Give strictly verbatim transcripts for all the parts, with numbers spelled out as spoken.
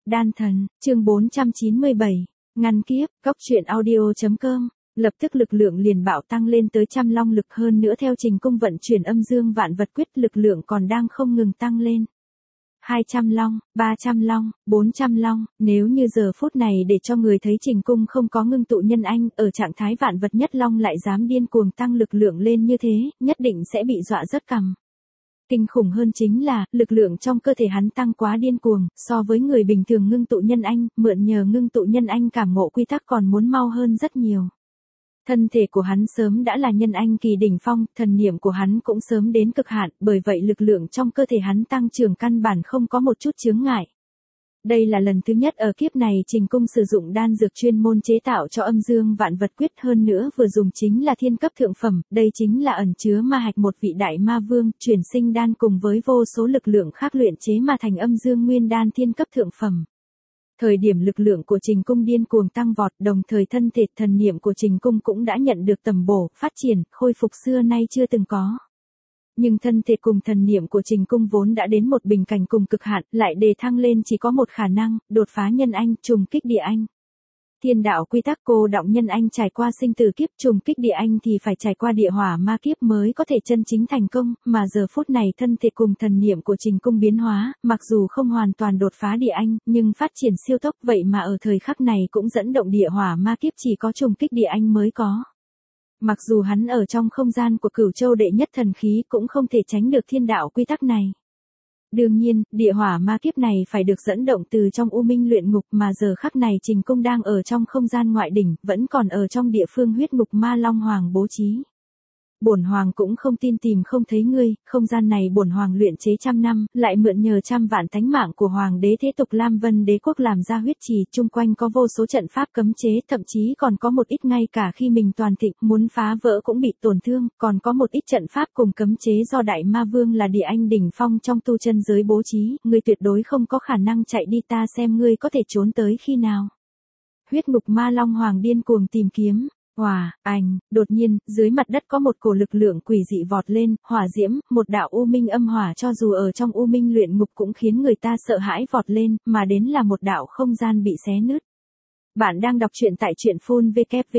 Đan thần, chương bốn trăm chín mươi bảy, ngăn kiếp, góc truyện audio.com. Lập tức lực lượng liền bạo tăng lên tới trăm long lực, hơn nữa theo trình cung vận chuyển âm dương vạn vật quyết, lực lượng còn đang không ngừng tăng lên. hai trăm long, ba trăm long, bốn trăm long, nếu như giờ phút này để cho người thấy trình cung không có ngưng tụ nhân anh, ở trạng thái vạn vật nhất long lại dám điên cuồng tăng lực lượng lên như thế, nhất định sẽ bị dọa rớt cằm. Kinh khủng hơn chính là, lực lượng trong cơ thể hắn tăng quá điên cuồng, so với người bình thường ngưng tụ nhân anh, mượn nhờ ngưng tụ nhân anh cảm ngộ quy tắc còn muốn mau hơn rất nhiều. Thân thể của hắn sớm đã là nhân anh kỳ đỉnh phong, thần niệm của hắn cũng sớm đến cực hạn, bởi vậy lực lượng trong cơ thể hắn tăng trưởng căn bản không có một chút chướng ngại. Đây là lần thứ nhất ở kiếp này trình cung sử dụng đan dược chuyên môn chế tạo cho âm dương vạn vật quyết, hơn nữa vừa dùng chính là thiên cấp thượng phẩm, đây chính là ẩn chứa ma hạch một vị đại ma vương, chuyển sinh đan cùng với vô số lực lượng khác luyện chế mà thành âm dương nguyên đan thiên cấp thượng phẩm. Thời điểm lực lượng của trình cung điên cuồng tăng vọt, đồng thời thân thể thần niệm của trình cung cũng đã nhận được tầm bổ, phát triển, khôi phục xưa nay chưa từng có. Nhưng thân thể cùng thần niệm của trình cung vốn đã đến một bình cảnh cùng cực hạn, lại đề thăng lên chỉ có một khả năng, đột phá nhân anh, trùng kích địa anh. Thiên đạo quy tắc cô đọng nhân anh trải qua sinh tử kiếp, trùng kích địa anh thì phải trải qua địa hỏa ma kiếp mới có thể chân chính thành công, mà giờ phút này thân thể cùng thần niệm của trình cung biến hóa, mặc dù không hoàn toàn đột phá địa anh, nhưng phát triển siêu tốc, vậy mà ở thời khắc này cũng dẫn động địa hỏa ma kiếp chỉ có trùng kích địa anh mới có. Mặc dù hắn ở trong không gian của Cửu Châu đệ nhất thần khí cũng không thể tránh được thiên đạo quy tắc này. Đương nhiên, địa hỏa ma kiếp này phải được dẫn động từ trong u minh luyện ngục, mà giờ khắc này trình cung đang ở trong không gian ngoại đỉnh, vẫn còn ở trong địa phương huyết ngục ma long hoàng bố trí. Bổn hoàng cũng không tin tìm không thấy ngươi, không gian này bổn hoàng luyện chế trăm năm, lại mượn nhờ trăm vạn tánh mạng của hoàng đế thế tục Lam Vân đế quốc làm ra huyết trì, chung quanh có vô số trận pháp cấm chế, thậm chí còn có một ít ngay cả khi mình toàn thịnh, muốn phá vỡ cũng bị tổn thương, còn có một ít trận pháp cùng cấm chế do đại ma vương là địa anh đỉnh phong trong tu chân giới bố trí, ngươi tuyệt đối không có khả năng chạy đi, ta xem ngươi có thể trốn tới khi nào. Huyết ngục ma long hoàng điên cuồng tìm kiếm. Hòa, ảnh, đột nhiên, dưới mặt đất có một cổ lực lượng quỷ dị vọt lên, hỏa diễm, một đạo u minh âm hỏa cho dù ở trong u minh luyện ngục cũng khiến người ta sợ hãi vọt lên, mà đến là một đạo không gian bị xé nứt. Bạn đang đọc truyện tại truyện phun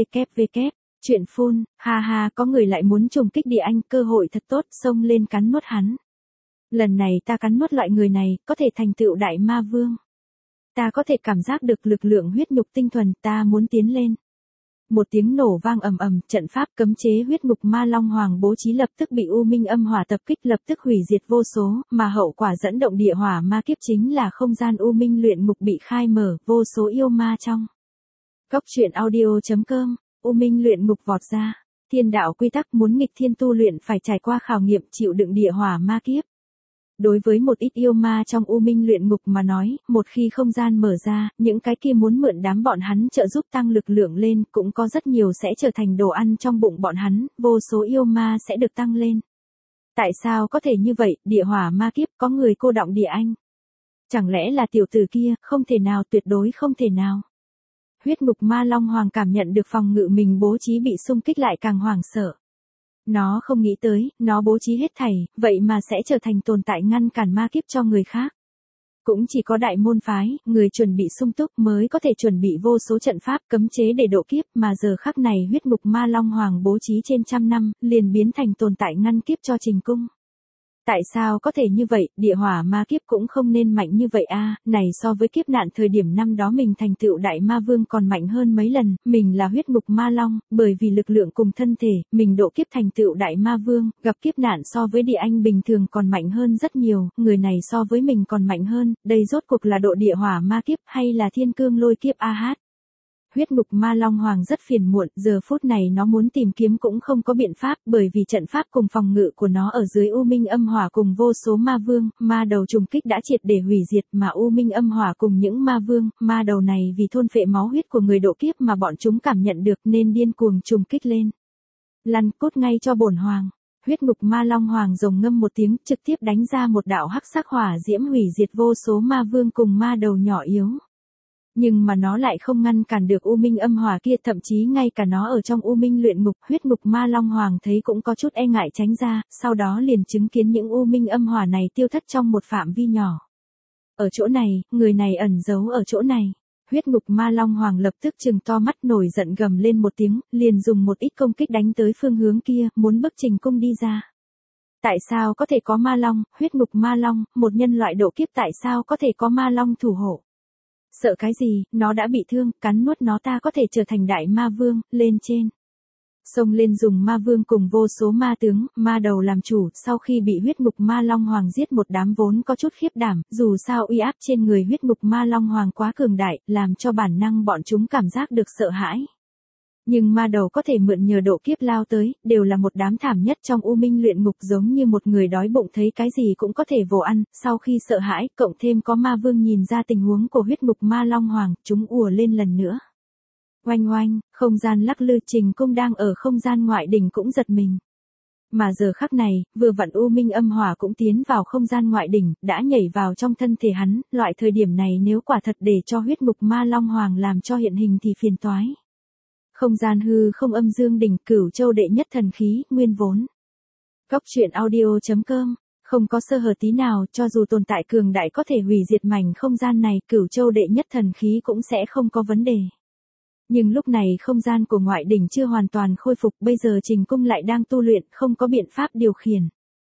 www. Truyện phun, ha ha, có người lại muốn trùng kích địa anh, cơ hội thật tốt, xông lên cắn nuốt hắn. Lần này ta cắn nuốt loại người này, có thể thành tựu đại ma vương. Ta có thể cảm giác được lực lượng huyết nhục tinh thuần, ta muốn tiến lên. Một tiếng nổ vang ầm ầm, trận pháp cấm chế huyết ngục ma long hoàng bố trí lập tức bị u minh âm hỏa tập kích, lập tức hủy diệt vô số, mà hậu quả dẫn động địa hỏa ma kiếp chính là không gian u minh luyện ngục bị khai mở, vô số yêu ma trong. Góc truyện audio.com, u minh luyện ngục vọt ra, thiên đạo quy tắc muốn nghịch thiên tu luyện phải trải qua khảo nghiệm, chịu đựng địa hỏa ma kiếp. Đối với một ít yêu ma trong u minh luyện ngục mà nói, một khi không gian mở ra, những cái kia muốn mượn đám bọn hắn trợ giúp tăng lực lượng lên, cũng có rất nhiều sẽ trở thành đồ ăn trong bụng bọn hắn, vô số yêu ma sẽ được tăng lên. Tại sao có thể như vậy, địa hỏa ma kiếp có người cô đọng địa anh? Chẳng lẽ là tiểu tử kia, không thể nào, tuyệt đối không thể nào. Huyết ngục ma long hoàng cảm nhận được phòng ngự mình bố trí bị xung kích lại càng hoảng sợ. Nó không nghĩ tới, nó bố trí hết thảy, vậy mà sẽ trở thành tồn tại ngăn cản ma kiếp cho người khác. Cũng chỉ có đại môn phái, người chuẩn bị sung túc mới có thể chuẩn bị vô số trận pháp cấm chế để độ kiếp, mà giờ khắc này huyết ngục ma long hoàng bố trí trên trăm năm, liền biến thành tồn tại ngăn kiếp cho trình cung. Tại sao có thể như vậy, địa hỏa ma kiếp cũng không nên mạnh như vậy a, này so với kiếp nạn thời điểm năm đó mình thành tựu đại ma vương còn mạnh hơn mấy lần, mình là huyết ngục ma long, bởi vì lực lượng cùng thân thể, mình độ kiếp thành tựu đại ma vương, gặp kiếp nạn so với địa anh bình thường còn mạnh hơn rất nhiều, người này so với mình còn mạnh hơn, đây rốt cuộc là độ địa hỏa ma kiếp hay là thiên cương lôi kiếp a hát. Huyết ngục ma long hoàng rất phiền muộn, giờ phút này nó muốn tìm kiếm cũng không có biện pháp, bởi vì trận pháp cùng phòng ngự của nó ở dưới u minh âm hỏa cùng vô số ma vương, ma đầu trùng kích đã triệt để hủy diệt, mà u minh âm hỏa cùng những ma vương, ma đầu này vì thôn phệ máu huyết của người độ kiếp mà bọn chúng cảm nhận được nên điên cuồng trùng kích lên. Lăn cút ngay cho bổn hoàng. Huyết ngục ma long hoàng rồng ngâm một tiếng, trực tiếp đánh ra một đạo hắc sắc hỏa diễm hủy diệt vô số ma vương cùng ma đầu nhỏ yếu. Nhưng mà nó lại không ngăn cản được u minh âm hỏa kia, thậm chí ngay cả nó ở trong u minh luyện ngục, huyết ngục ma long hoàng thấy cũng có chút e ngại tránh ra, sau đó liền chứng kiến những u minh âm hỏa này tiêu thất trong một phạm vi nhỏ. Ở chỗ này, người này ẩn giấu ở chỗ này. Huyết ngục ma long hoàng lập tức trừng to mắt nổi giận gầm lên một tiếng, liền dùng một ít công kích đánh tới phương hướng kia, muốn bức Trình Cung đi ra. Tại sao có thể có ma long, huyết ngục ma long, một nhân loại độ kiếp tại sao có thể có ma long thủ hộ? Sợ cái gì, nó đã bị thương, cắn nuốt nó ta có thể trở thành đại ma vương, lên trên. Xông lên dùng ma vương cùng vô số ma tướng, ma đầu làm chủ, sau khi bị huyết ngục ma long hoàng giết một đám vốn có chút khiếp đảm, dù sao uy áp trên người huyết ngục ma long hoàng quá cường đại, làm cho bản năng bọn chúng cảm giác được sợ hãi. Nhưng ma đầu có thể mượn nhờ độ kiếp lao tới, đều là một đám thảm nhất trong u minh luyện ngục giống như một người đói bụng thấy cái gì cũng có thể vồ ăn, sau khi sợ hãi, cộng thêm có ma vương nhìn ra tình huống của huyết ngục ma long hoàng, chúng ùa lên lần nữa. Oanh oanh, không gian lắc lư Trình Cung đang ở không gian ngoại đỉnh cũng giật mình. Mà giờ khắc này, vừa vặn u minh âm hỏa cũng tiến vào không gian ngoại đỉnh, đã nhảy vào trong thân thể hắn, loại thời điểm này nếu quả thật để cho huyết ngục ma long hoàng làm cho hiện hình thì phiền toái. Không gian hư không âm dương đỉnh, Cửu Châu đệ nhất thần khí, nguyên vốn. Góc truyện audio chấm com, không có sơ hở tí nào, cho dù tồn tại cường đại có thể hủy diệt mảnh không gian này, Cửu Châu đệ nhất thần khí cũng sẽ không có vấn đề. Nhưng lúc này không gian của ngoại đỉnh chưa hoàn toàn khôi phục, bây giờ Trình Cung lại đang tu luyện, không có biện pháp điều khiển.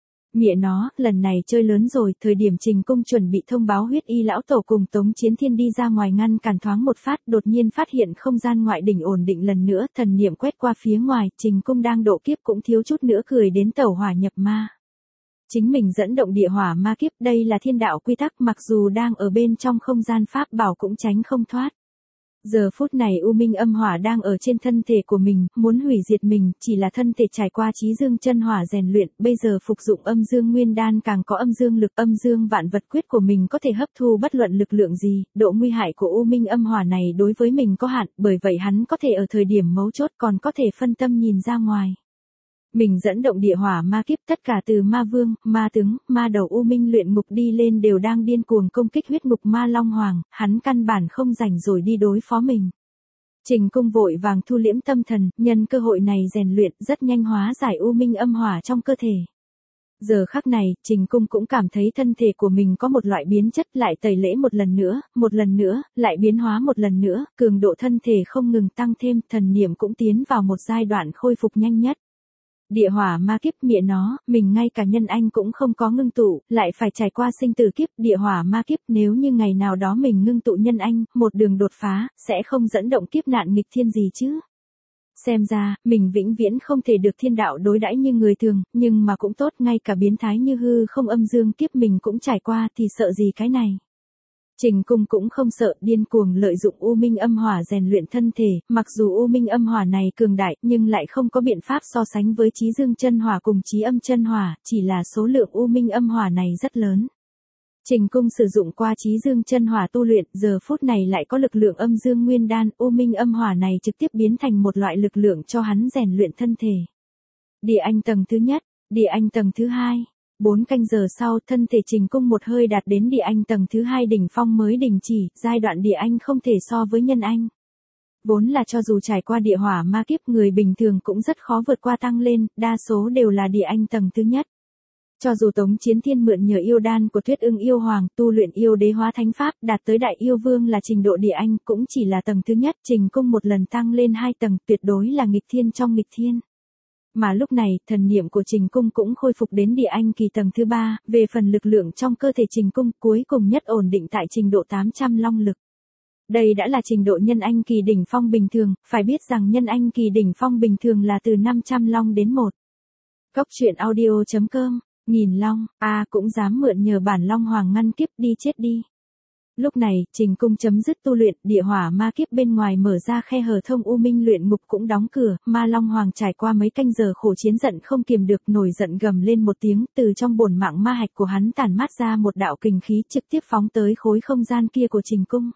Mẹ nó, lần này chơi lớn rồi, thời điểm Trình Cung chuẩn bị thông báo huyết y lão tổ cùng Tống Chiến Thiên đi ra ngoài ngăn cản thoáng một phát, đột nhiên phát hiện không gian ngoại đỉnh ổn định lần nữa, thần niệm quét qua phía ngoài, Trình Cung đang độ kiếp cũng thiếu chút nữa cười đến tẩu hỏa nhập ma. Chính mình dẫn động địa hỏa ma kiếp, đây là thiên đạo quy tắc, mặc dù đang ở bên trong không gian pháp bảo cũng tránh không thoát. Giờ phút này u minh âm hỏa đang ở trên thân thể của mình, muốn hủy diệt mình, chỉ là thân thể trải qua chí dương chân hỏa rèn luyện, bây giờ phục dụng âm dương nguyên đan càng có âm dương lực, âm dương vạn vật quyết của mình có thể hấp thu bất luận lực lượng gì, độ nguy hại của u minh âm hỏa này đối với mình có hạn, bởi vậy hắn có thể ở thời điểm mấu chốt còn có thể phân tâm nhìn ra ngoài. Mình dẫn động địa hỏa ma kiếp, tất cả từ ma vương, ma tướng, ma đầu u minh luyện ngục đi lên đều đang điên cuồng công kích huyết ngục ma long hoàng, hắn căn bản không rảnh rồi đi đối phó mình. Trình Cung vội vàng thu liễm tâm thần, nhân cơ hội này rèn luyện rất nhanh hóa giải u minh âm hỏa trong cơ thể. Giờ khắc này, Trình Cung cũng cảm thấy thân thể của mình có một loại biến chất, lại tẩy lễ một lần nữa, một lần nữa, lại biến hóa một lần nữa, cường độ thân thể không ngừng tăng thêm, thần niệm cũng tiến vào một giai đoạn khôi phục nhanh nhất. Địa hỏa ma kiếp, mẹ nó, mình ngay cả nhân anh cũng không có ngưng tụ, lại phải trải qua sinh tử kiếp, địa hỏa ma kiếp, nếu như ngày nào đó mình ngưng tụ nhân anh, một đường đột phá, sẽ không dẫn động kiếp nạn nghịch thiên gì chứ. Xem ra, mình vĩnh viễn không thể được thiên đạo đối đãi như người thường, nhưng mà cũng tốt, ngay cả biến thái như hư không âm dương kiếp mình cũng trải qua thì sợ gì cái này. Trình Cung cũng không sợ, điên cuồng lợi dụng u minh âm hỏa rèn luyện thân thể, mặc dù u minh âm hỏa này cường đại, nhưng lại không có biện pháp so sánh với chí dương chân hỏa cùng chí âm chân hỏa, chỉ là số lượng u minh âm hỏa này rất lớn. Trình Cung sử dụng qua chí dương chân hỏa tu luyện, giờ phút này lại có lực lượng âm dương nguyên đan, u minh âm hỏa này trực tiếp biến thành một loại lực lượng cho hắn rèn luyện thân thể. Địa anh tầng thứ nhất, địa anh tầng thứ hai. Bốn canh giờ sau, thân thể Trình Cung một hơi đạt đến địa anh tầng thứ hai đỉnh phong mới đình chỉ, giai đoạn địa anh không thể so với nhân anh. Vốn là cho dù trải qua địa hỏa ma kiếp, người bình thường cũng rất khó vượt qua tăng lên, đa số đều là địa anh tầng thứ nhất. Cho dù Tống Chiến Thiên mượn nhờ yêu đan của Tuyết Ưng yêu hoàng, tu luyện yêu đế hóa thánh pháp, đạt tới đại yêu vương là trình độ địa anh, cũng chỉ là tầng thứ nhất, Trình Cung một lần tăng lên hai tầng, tuyệt đối là nghịch thiên trong nghịch thiên. Mà lúc này, thần niệm của Trình Cung cũng khôi phục đến địa anh kỳ tầng thứ ba, về phần lực lượng trong cơ thể Trình Cung cuối cùng nhất ổn định tại trình độ tám trăm long lực. Đây đã là trình độ nhân anh kỳ đỉnh phong bình thường, phải biết rằng nhân anh kỳ đỉnh phong bình thường là từ năm trăm long đến một. Góc truyện audio chấm com, nghìn long, a à, cũng dám mượn nhờ bản long hoàng ngăn kiếp, đi chết đi. Lúc này, Trình Cung chấm dứt tu luyện, địa hỏa ma kiếp bên ngoài mở ra khe hở thông u minh luyện ngục cũng đóng cửa, ma long hoàng trải qua mấy canh giờ khổ chiến giận không kiềm được, nổi giận gầm lên một tiếng, từ trong bổn mạng ma hạch của hắn tản mát ra một đạo kình khí trực tiếp phóng tới khối không gian kia của Trình Cung.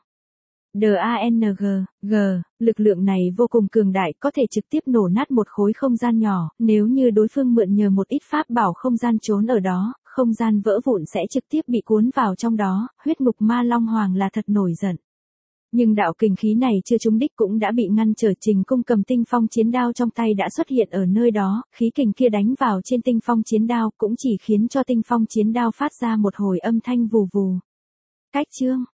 đê a en giê, G, lực lượng này vô cùng cường đại, có thể trực tiếp nổ nát một khối không gian nhỏ, nếu như đối phương mượn nhờ một ít pháp bảo không gian trốn ở đó, không gian vỡ vụn sẽ trực tiếp bị cuốn vào trong đó, huyết ngục ma long hoàng là thật nổi giận. Nhưng đạo kình khí này chưa trúng đích cũng đã bị ngăn trở, Trình Cung cầm tinh phong chiến đao trong tay đã xuất hiện ở nơi đó, khí kình kia đánh vào trên tinh phong chiến đao cũng chỉ khiến cho tinh phong chiến đao phát ra một hồi âm thanh vù vù. Cách chương